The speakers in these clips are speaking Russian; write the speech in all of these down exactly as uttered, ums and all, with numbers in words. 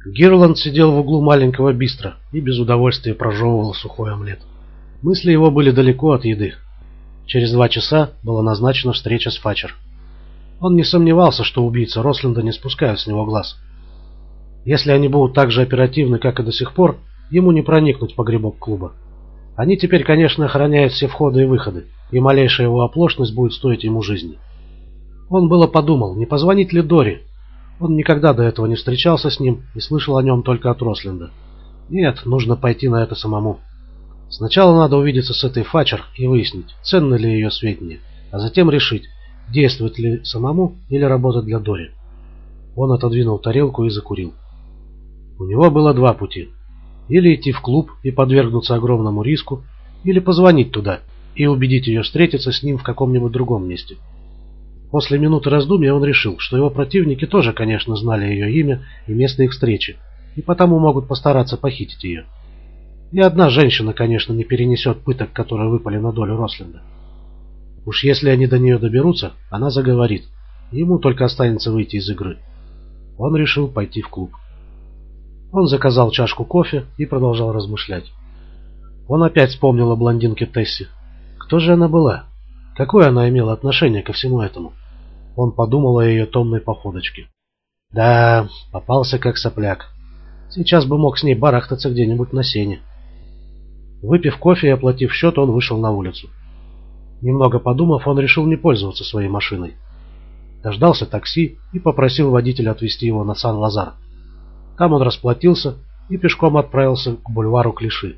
Гирланд сидел в углу маленького бистро и без удовольствия прожевывал сухой омлет. Мысли его были далеко от еды. Через два часа была назначена встреча с Фачер. Он не сомневался, что убийцы Росленда не спускают с него глаз. Если они будут так же оперативны, как и до сих пор, ему не проникнуть в погребок клуба. Они теперь, конечно, охраняют все входы и выходы, и малейшая его оплошность будет стоить ему жизни. Он было подумал, не позвонить ли Дори. Он никогда до этого не встречался с ним и слышал о нем только от Росленда. Нет, нужно пойти на это самому. Сначала надо увидеться с этой Фачер и выяснить, ценны ли ее сведения, а затем решить, действовать ли самому или работать для Дори. Он отодвинул тарелку и закурил. У него было два пути. Или идти в клуб и подвергнуться огромному риску, или позвонить туда и убедить ее встретиться с ним в каком-нибудь другом месте. После минуты раздумья он решил, что его противники тоже, конечно, знали ее имя и место их встречи, и потому могут постараться похитить ее. И одна женщина, конечно, не перенесет пыток, которые выпали на долю Росленда. Уж если они до нее доберутся, она заговорит, и ему только останется выйти из игры. Он решил пойти в клуб. Он заказал чашку кофе и продолжал размышлять. Он опять вспомнил о блондинке Тесси. Кто же она была? Какое она имела отношение ко всему этому? Он подумал о ее томной походочке. Да, попался как сопляк. Сейчас бы мог с ней барахтаться где-нибудь на сене. Выпив кофе и оплатив счет, он вышел на улицу. Немного подумав, он решил не пользоваться своей машиной. Дождался такси и попросил водителя отвезти его на Сан-Лазар. Там он расплатился и пешком отправился к бульвару Клиши.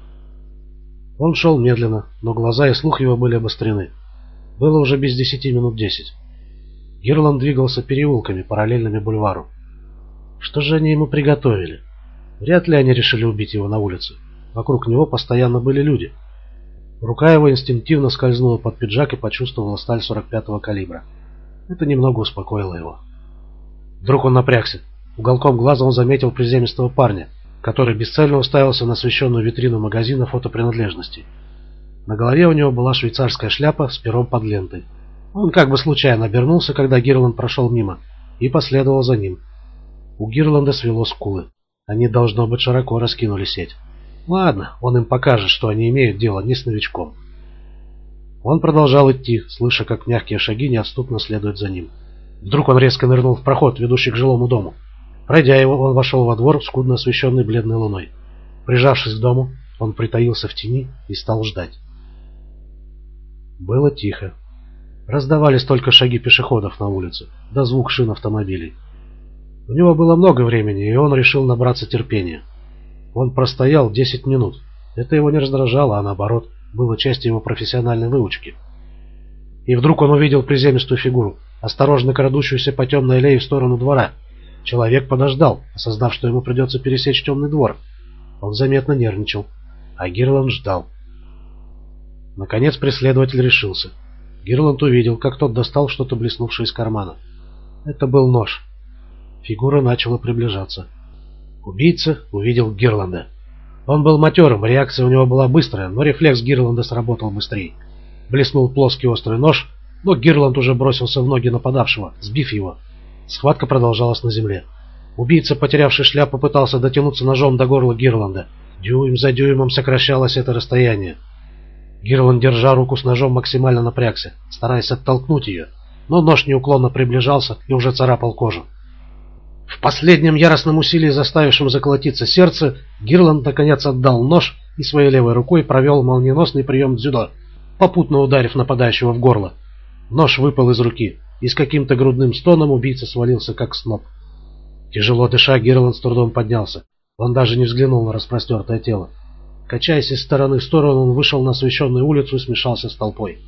Он шел медленно, но глаза и слух его были обострены. Было уже без десяти минут десять. Гирланд двигался переулками, параллельными бульвару. Что же они ему приготовили? Вряд ли они решили убить его на улице. Вокруг него постоянно были люди. Рука его инстинктивно скользнула под пиджак и почувствовала сталь сорок пятого калибра. Это немного успокоило его. Вдруг он напрягся. Уголком глаза он заметил приземистого парня, который бесцельно уставился на освещенную витрину магазина фотопринадлежностей. На голове у него была швейцарская шляпа с пером под лентой. Он как бы случайно обернулся, когда Гирланд прошел мимо, и последовал за ним. У Гирланда свело скулы. Они, должно быть, широко раскинули сеть. Ладно, он им покажет, что они имеют дело не с новичком. Он продолжал идти, слыша, как мягкие шаги неотступно следуют за ним. Вдруг он резко нырнул в проход, ведущий к жилому дому. Пройдя его, он вошел во двор, скудно освещенный бледной луной. Прижавшись к дому, он притаился в тени и стал ждать. Было тихо. Раздавались только шаги пешеходов на улице, да звук шин автомобилей. У него было много времени, и он решил набраться терпения. Он простоял десять минут. Это его не раздражало, а наоборот, было частью его профессиональной выучки. И вдруг он увидел приземистую фигуру, осторожно крадущуюся по темной аллее в сторону двора. Человек подождал, осознав, что ему придется пересечь темный двор. Он заметно нервничал, а Гирланд ждал. Наконец преследователь решился. Гирланд увидел, как тот достал что-то блеснувшее из кармана. Это был нож. Фигура начала приближаться. Убийца увидел Гирланда. Он был матерым, реакция у него была быстрая, но рефлекс Гирланда сработал быстрее. Блеснул плоский острый нож, но Гирланд уже бросился в ноги нападавшего, сбив его. Схватка продолжалась на земле. Убийца, потерявший шляпу, пытался дотянуться ножом до горла Гирланда. Дюйм за дюймом сокращалось это расстояние. Гирланд, держа руку с ножом, максимально напрягся, стараясь оттолкнуть ее, но нож неуклонно приближался и уже царапал кожу. В последнем яростном усилии, заставившем заколотиться сердце, Гирланд наконец отдал нож и своей левой рукой провел молниеносный прием дзюдо, попутно ударив нападающего в горло. Нож выпал из руки, и с каким-то грудным стоном убийца свалился как сноп. Тяжело дыша, Гирланд с трудом поднялся. Он даже не взглянул на распростертое тело. Качаясь из стороны в сторону, он вышел на освещенную улицу и смешался с толпой.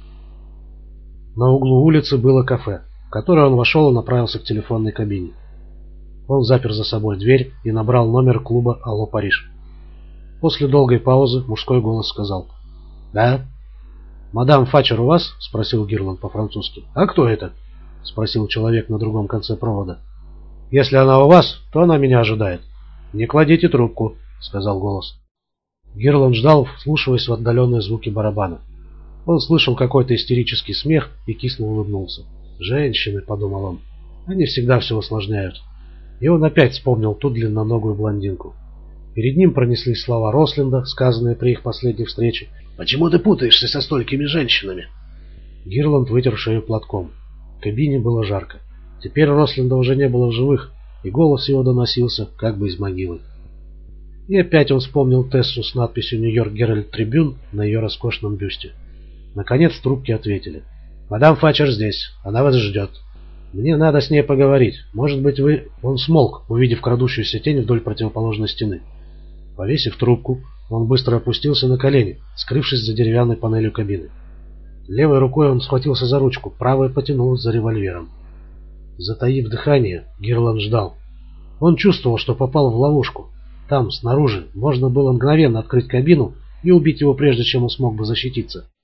На углу улицы было кафе, в которое он вошел и направился к телефонной кабине. Он запер за собой дверь и набрал номер клуба «Алло, Париж». После долгой паузы мужской голос сказал: «Да?» «Мадам Фачер у вас?» — спросил Гирланд по-французски. «А кто это?» — спросил человек на другом конце провода. «Если она у вас, то она меня ожидает». «Не кладите трубку», — сказал голос. Гирланд ждал, вслушиваясь в отдаленные звуки барабана. Он слышал какой-то истерический смех и кисло улыбнулся. «Женщины», — подумал он, — «они всегда все усложняют». И он опять вспомнил ту длинноногую блондинку. Перед ним пронеслись слова Росленда, сказанные при их последней встрече. «Почему ты путаешься со столькими женщинами?» Гирланд вытер шею платком. В кабине было жарко. Теперь Росленда уже не было в живых, и голос его доносился как бы из могилы. И опять он вспомнил Тессу с надписью «Нью-Йорк Геральд Трибюн» на ее роскошном бюсте. Наконец трубки ответили. «Мадам Фачер здесь. Она вас ждет. Мне надо с ней поговорить. Может быть, вы...» Он смолк, увидев крадущуюся тень вдоль противоположной стены. Повесив трубку, он быстро опустился на колени, скрывшись за деревянной панелью кабины. Левой рукой он схватился за ручку, правой потянулась за револьвером. Затаив дыхание, Гирланд ждал. Он чувствовал, что попал в ловушку. Там, снаружи, можно было мгновенно открыть кабину и убить его, прежде чем он смог бы защититься.